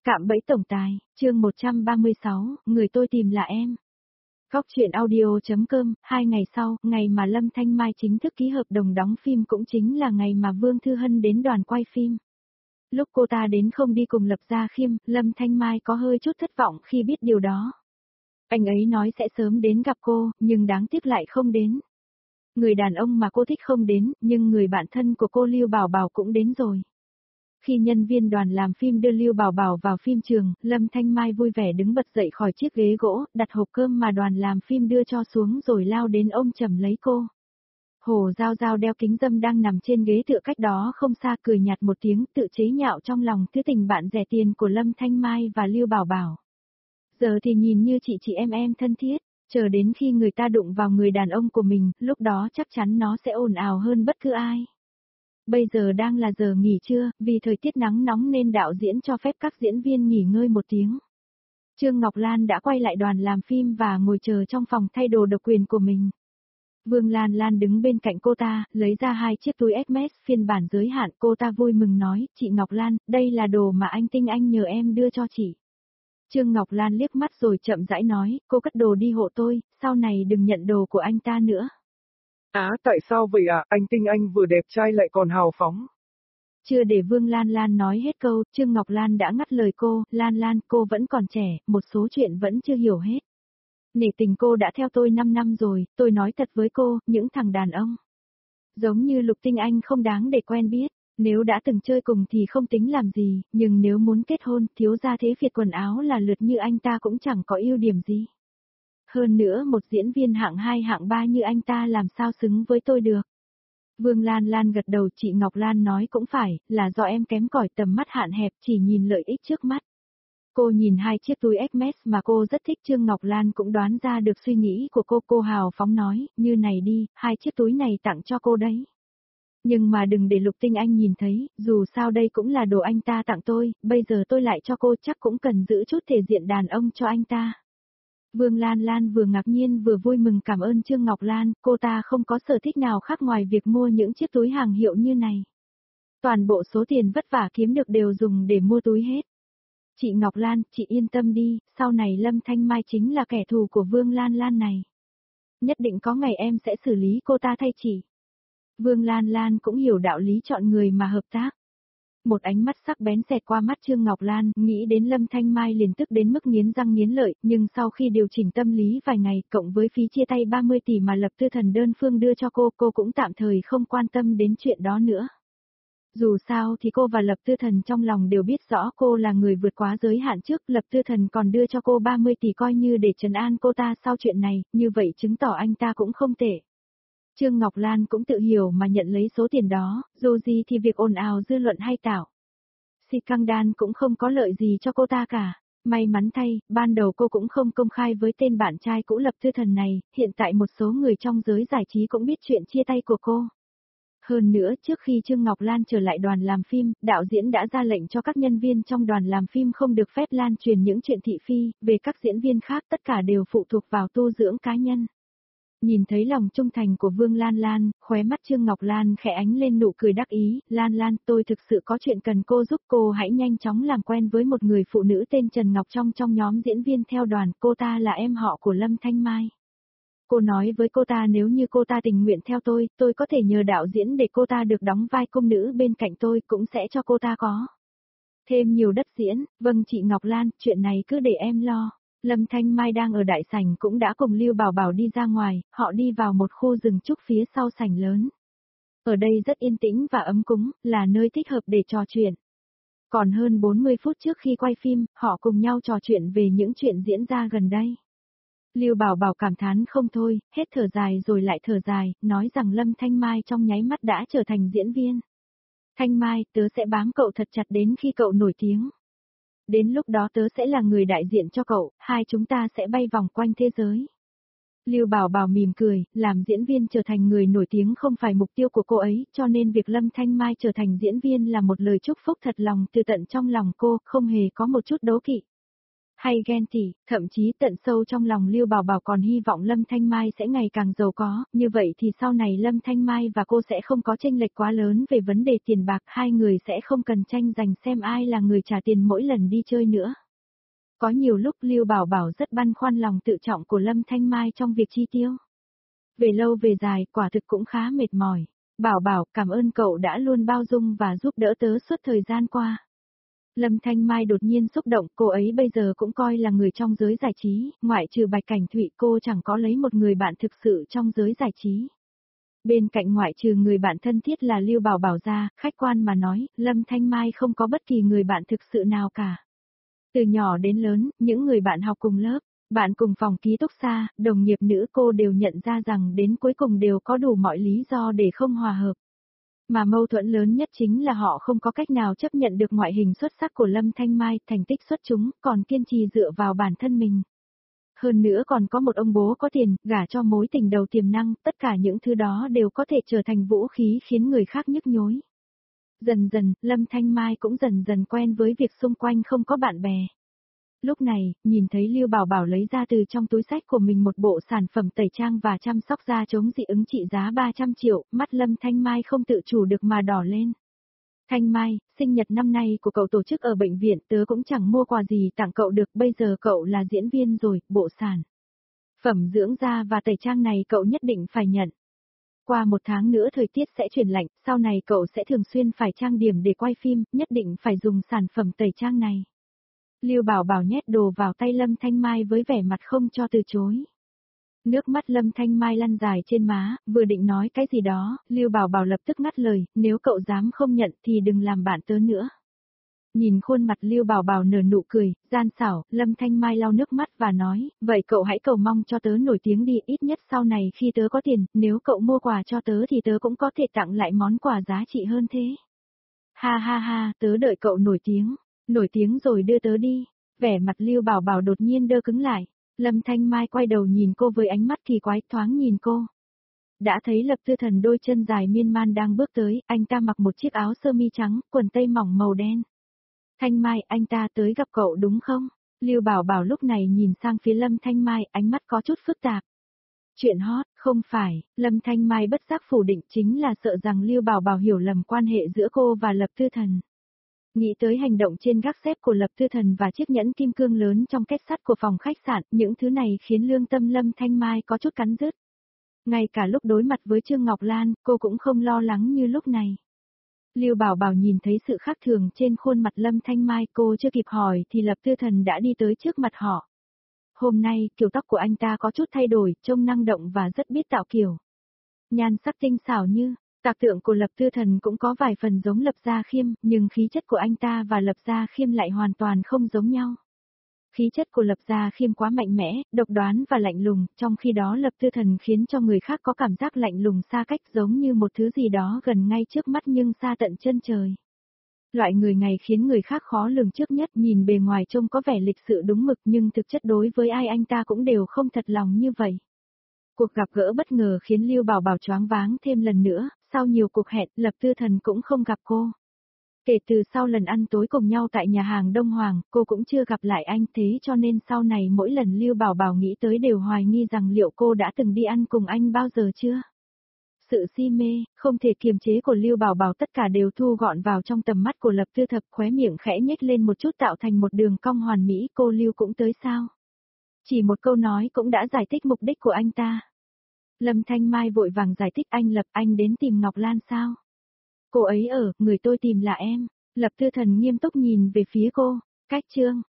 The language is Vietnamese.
Cạm bẫy tổng tài, chương 136, người tôi tìm là em. Góc truyện audio.com, 2 ngày sau, ngày mà Lâm Thanh Mai chính thức ký hợp đồng đóng phim cũng chính là ngày mà Vương Thư Hân đến đoàn quay phim. Lúc cô ta đến không đi cùng Lập Gia Khiêm, Lâm Thanh Mai có hơi chút thất vọng khi biết điều đó. Anh ấy nói sẽ sớm đến gặp cô, nhưng đáng tiếc lại không đến. Người đàn ông mà cô thích không đến, nhưng người bạn thân của cô Lưu Bảo Bảo cũng đến rồi. Khi nhân viên đoàn làm phim đưa Lưu Bảo Bảo vào phim trường, Lâm Thanh Mai vui vẻ đứng bật dậy khỏi chiếc ghế gỗ, đặt hộp cơm mà đoàn làm phim đưa cho xuống rồi lao đến ôm chầm lấy cô. Hồ Giao Giao đeo kính râm đang nằm trên ghế tựa cách đó không xa cười nhạt một tiếng tự chế nhạo trong lòng thứ tình bạn rẻ tiền của Lâm Thanh Mai và Lưu Bảo Bảo. Giờ thì nhìn như chị em thân thiết, chờ đến khi người ta đụng vào người đàn ông của mình, lúc đó chắc chắn nó sẽ ồn ào hơn bất cứ ai. Bây giờ đang là giờ nghỉ trưa, vì thời tiết nắng nóng nên đạo diễn cho phép các diễn viên nghỉ ngơi một tiếng. Trương Ngọc Lan đã quay lại đoàn làm phim và ngồi chờ trong phòng thay đồ độc quyền của mình. Vương Lan Lan đứng bên cạnh cô ta, lấy ra 2 chiếc túi Hermes phiên bản giới hạn, cô ta vui mừng nói, chị Ngọc Lan, đây là đồ mà anh Tinh Anh nhờ em đưa cho chị. Trương Ngọc Lan liếc mắt rồi chậm rãi nói, cô cất đồ đi hộ tôi, sau này đừng nhận đồ của anh ta nữa. Tại sao vậy ạ? Anh Tinh Anh vừa đẹp trai lại còn hào phóng. Chưa để Vương Lan Lan nói hết câu, Trương Ngọc Lan đã ngắt lời cô, Lan Lan, cô vẫn còn trẻ, một số chuyện vẫn chưa hiểu hết. Nể tình cô đã theo tôi 5 năm rồi, tôi nói thật với cô, những thằng đàn ông giống như Lục Tinh Anh không đáng để quen biết, nếu đã từng chơi cùng thì không tính làm gì, nhưng nếu muốn kết hôn, thiếu gia thế Việt quần áo là lượt như anh ta cũng chẳng có ưu điểm gì. Hơn nữa một diễn viên hạng 2 hạng 3 như anh ta làm sao xứng với tôi được. Vương Lan Lan gật đầu, chị Ngọc Lan nói cũng phải, là do em kém cỏi tầm mắt hạn hẹp chỉ nhìn lợi ích trước mắt. Cô nhìn 2 chiếc túi Hermes mà cô rất thích, Trương Ngọc Lan cũng đoán ra được suy nghĩ của cô hào phóng nói, như này đi, 2 chiếc túi này tặng cho cô đấy. Nhưng mà đừng để Lục Tinh Anh nhìn thấy, dù sao đây cũng là đồ anh ta tặng tôi, bây giờ tôi lại cho cô chắc cũng cần giữ chút thể diện đàn ông cho anh ta. Vương Lan Lan vừa ngạc nhiên vừa vui mừng cảm ơn Trương Ngọc Lan, cô ta không có sở thích nào khác ngoài việc mua những chiếc túi hàng hiệu như này. Toàn bộ số tiền vất vả kiếm được đều dùng để mua túi hết. Chị Ngọc Lan, chị yên tâm đi, sau này Lâm Thanh Mai chính là kẻ thù của Vương Lan Lan này. Nhất định có ngày em sẽ xử lý cô ta thay chị. Vương Lan Lan cũng hiểu đạo lý chọn người mà hợp tác. Một ánh mắt sắc bén xẹt qua mắt Trương Ngọc Lan, nghĩ đến Lâm Thanh Mai liền tức đến mức nghiến răng nghiến lợi, nhưng sau khi điều chỉnh tâm lý vài ngày, cộng với phí chia tay 30 tỷ mà Lập Tư Thần đơn phương đưa cho cô cũng tạm thời không quan tâm đến chuyện đó nữa. Dù sao thì cô và Lập Tư Thần trong lòng đều biết rõ cô là người vượt quá giới hạn trước, Lập Tư Thần còn đưa cho cô 30 tỷ coi như để trấn an cô ta sau chuyện này, như vậy chứng tỏ anh ta cũng không tệ. Trương Ngọc Lan cũng tự hiểu mà nhận lấy số tiền đó, dù gì thì việc ồn ào dư luận hay tạo Si Căng Đan cũng không có lợi gì cho cô ta cả. May mắn thay, ban đầu cô cũng không công khai với tên bạn trai cũ Lập Tư Thần này, hiện tại một số người trong giới giải trí cũng biết chuyện chia tay của cô. Hơn nữa, trước khi Trương Ngọc Lan trở lại đoàn làm phim, đạo diễn đã ra lệnh cho các nhân viên trong đoàn làm phim không được phép lan truyền những chuyện thị phi, về các diễn viên khác tất cả đều phụ thuộc vào tu dưỡng cá nhân. Nhìn thấy lòng trung thành của Vương Lan Lan, khóe mắt Trương Ngọc Lan khẽ ánh lên nụ cười đắc ý, Lan Lan, tôi thực sự có chuyện cần cô giúp, cô hãy nhanh chóng làm quen với một người phụ nữ tên Trần Ngọc trong nhóm diễn viên theo đoàn, cô ta là em họ của Lâm Thanh Mai. Cô nói với cô ta nếu như cô ta tình nguyện theo tôi có thể nhờ đạo diễn để cô ta được đóng vai cung nữ bên cạnh tôi, cũng sẽ cho cô ta có thêm nhiều đất diễn. Vâng chị Ngọc Lan, chuyện này cứ để em lo. Lâm Thanh Mai đang ở đại sảnh cũng đã cùng Lưu Bảo Bảo đi ra ngoài, họ đi vào một khu rừng trúc phía sau sảnh lớn. Ở đây rất yên tĩnh và ấm cúng, là nơi thích hợp để trò chuyện. Còn hơn 40 phút trước khi quay phim, họ cùng nhau trò chuyện về những chuyện diễn ra gần đây. Lưu Bảo Bảo cảm thán không thôi, hết thở dài rồi lại thở dài, nói rằng Lâm Thanh Mai trong nháy mắt đã trở thành diễn viên. Thanh Mai, tớ sẽ bám cậu thật chặt đến khi cậu nổi tiếng. Đến lúc đó tớ sẽ là người đại diện cho cậu, hai chúng ta sẽ bay vòng quanh thế giới. Lưu Bảo Bảo mỉm cười, làm diễn viên trở thành người nổi tiếng không phải mục tiêu của cô ấy, cho nên việc Lâm Thanh Mai trở thành diễn viên là một lời chúc phúc thật lòng từ tận trong lòng cô, không hề có một chút đố kỵ. hay ghen tị, thậm chí tận sâu trong lòng Lưu Bảo Bảo còn hy vọng Lâm Thanh Mai sẽ ngày càng giàu có, như vậy thì sau này Lâm Thanh Mai và cô sẽ không có chênh lệch quá lớn về vấn đề tiền bạc, hai người sẽ không cần tranh giành xem ai là người trả tiền mỗi lần đi chơi nữa. Có nhiều lúc Lưu Bảo Bảo rất băn khoăn lòng tự trọng của Lâm Thanh Mai trong việc chi tiêu. Về lâu về dài, quả thực cũng khá mệt mỏi. Bảo Bảo, cảm ơn cậu đã luôn bao dung và giúp đỡ tớ suốt thời gian qua. Lâm Thanh Mai đột nhiên xúc động, cô ấy bây giờ cũng coi là người trong giới giải trí, ngoại trừ Bạch Cảnh Thụy cô chẳng có lấy một người bạn thực sự trong giới giải trí. Bên cạnh ngoại trừ người bạn thân thiết là Lưu Bảo Bảo ra, khách quan mà nói, Lâm Thanh Mai không có bất kỳ người bạn thực sự nào cả. Từ nhỏ đến lớn, những người bạn học cùng lớp, bạn cùng phòng ký túc xá, đồng nghiệp nữ cô đều nhận ra rằng đến cuối cùng đều có đủ mọi lý do để không hòa hợp. Mà mâu thuẫn lớn nhất chính là họ không có cách nào chấp nhận được ngoại hình xuất sắc của Lâm Thanh Mai, thành tích xuất chúng, còn kiên trì dựa vào bản thân mình. Hơn nữa còn có một ông bố có tiền, gả cho mối tình đầu tiềm năng, tất cả những thứ đó đều có thể trở thành vũ khí khiến người khác nhức nhối. Dần dần, Lâm Thanh Mai cũng dần dần quen với việc xung quanh không có bạn bè. Lúc này, nhìn thấy Lưu Bảo Bảo lấy ra từ trong túi sách của mình một bộ sản phẩm tẩy trang và chăm sóc da chống dị ứng trị giá 300 triệu, mắt Lâm Thanh Mai không tự chủ được mà đỏ lên. Thanh Mai, sinh nhật năm nay của cậu tổ chức ở bệnh viện, tớ cũng chẳng mua quà gì tặng cậu được, bây giờ cậu là diễn viên rồi, bộ sản phẩm dưỡng da và tẩy trang này cậu nhất định phải nhận. Qua 1 tháng nữa thời tiết sẽ chuyển lạnh, sau này cậu sẽ thường xuyên phải trang điểm để quay phim, nhất định phải dùng sản phẩm tẩy trang này. Lưu Bảo Bảo nhét đồ vào tay Lâm Thanh Mai với vẻ mặt không cho từ chối. Nước mắt Lâm Thanh Mai lăn dài trên má, vừa định nói cái gì đó, Lưu Bảo Bảo lập tức ngắt lời, nếu cậu dám không nhận thì đừng làm bạn tớ nữa. Nhìn khuôn mặt Lưu Bảo Bảo nở nụ cười, gian xảo, Lâm Thanh Mai lau nước mắt và nói, vậy cậu hãy cầu mong cho tớ nổi tiếng đi, ít nhất sau này khi tớ có tiền, nếu cậu mua quà cho tớ thì tớ cũng có thể tặng lại món quà giá trị hơn thế. Ha ha ha, tớ đợi cậu nổi tiếng rồi đưa tớ đi. Vẻ mặt Lưu Bảo Bảo đột nhiên đơ cứng lại. Lâm Thanh Mai quay đầu nhìn cô với ánh mắt kỳ quái, thoáng nhìn cô. Đã thấy Lập Tư Thần đôi chân dài miên man đang bước tới, anh ta mặc một chiếc áo sơ mi trắng, quần tây mỏng màu đen. Thanh Mai, anh ta tới gặp cậu đúng không? Lưu Bảo Bảo lúc này nhìn sang phía Lâm Thanh Mai, ánh mắt có chút phức tạp. Chuyện hot, không phải, Lâm Thanh Mai bất giác phủ định, chính là sợ rằng Lưu Bảo Bảo hiểu lầm quan hệ giữa cô và Lập Tư Thần. Nghĩ tới hành động trên gác xếp của Lập Tư Thần và chiếc nhẫn kim cương lớn trong kết sắt của phòng khách sạn, những thứ này khiến lương tâm Lâm Thanh Mai có chút cắn rứt. Ngay cả lúc đối mặt với Trương Ngọc Lan, cô cũng không lo lắng như lúc này. Lưu Bảo Bảo nhìn thấy sự khác thường trên khuôn mặt Lâm Thanh Mai, cô chưa kịp hỏi thì Lập Tư Thần đã đi tới trước mặt họ. Hôm nay, kiểu tóc của anh ta có chút thay đổi, trông năng động và rất biết tạo kiểu. Nhan sắc tinh xảo như, tạc tượng của Lập Tư Thần cũng có vài phần giống Lập Gia Khiêm, nhưng khí chất của anh ta và Lập Gia Khiêm lại hoàn toàn không giống nhau. Khí chất của Lập Gia Khiêm quá mạnh mẽ, độc đoán và lạnh lùng, trong khi đó Lập Tư Thần khiến cho người khác có cảm giác lạnh lùng xa cách giống như một thứ gì đó gần ngay trước mắt nhưng xa tận chân trời. Loại người này khiến người khác khó lường trước nhất, nhìn bề ngoài trông có vẻ lịch sự đúng mực nhưng thực chất đối với ai anh ta cũng đều không thật lòng như vậy. Cuộc gặp gỡ bất ngờ khiến Lưu Bảo Bảo choáng váng thêm lần nữa, sau nhiều cuộc hẹn, Lập Tư Thần cũng không gặp cô. Kể từ sau lần ăn tối cùng nhau tại nhà hàng Đông Hoàng, cô cũng chưa gặp lại anh, thế cho nên sau này mỗi lần Lưu Bảo Bảo nghĩ tới đều hoài nghi rằng liệu cô đã từng đi ăn cùng anh bao giờ chưa. Sự si mê, không thể kiềm chế của Lưu Bảo Bảo tất cả đều thu gọn vào trong tầm mắt của Lập Tư Thập, khóe miệng khẽ nhếch lên một chút tạo thành một đường cong hoàn mỹ, cô Lưu cũng tới sao? Chỉ một câu nói cũng đã giải thích mục đích của anh ta. Lâm Thanh Mai vội vàng giải thích, anh Lập, anh đến tìm Ngọc Lan sao? Cô ấy ở, người tôi tìm là em. Lập Tư Thần nghiêm túc nhìn về phía cô. Cách chương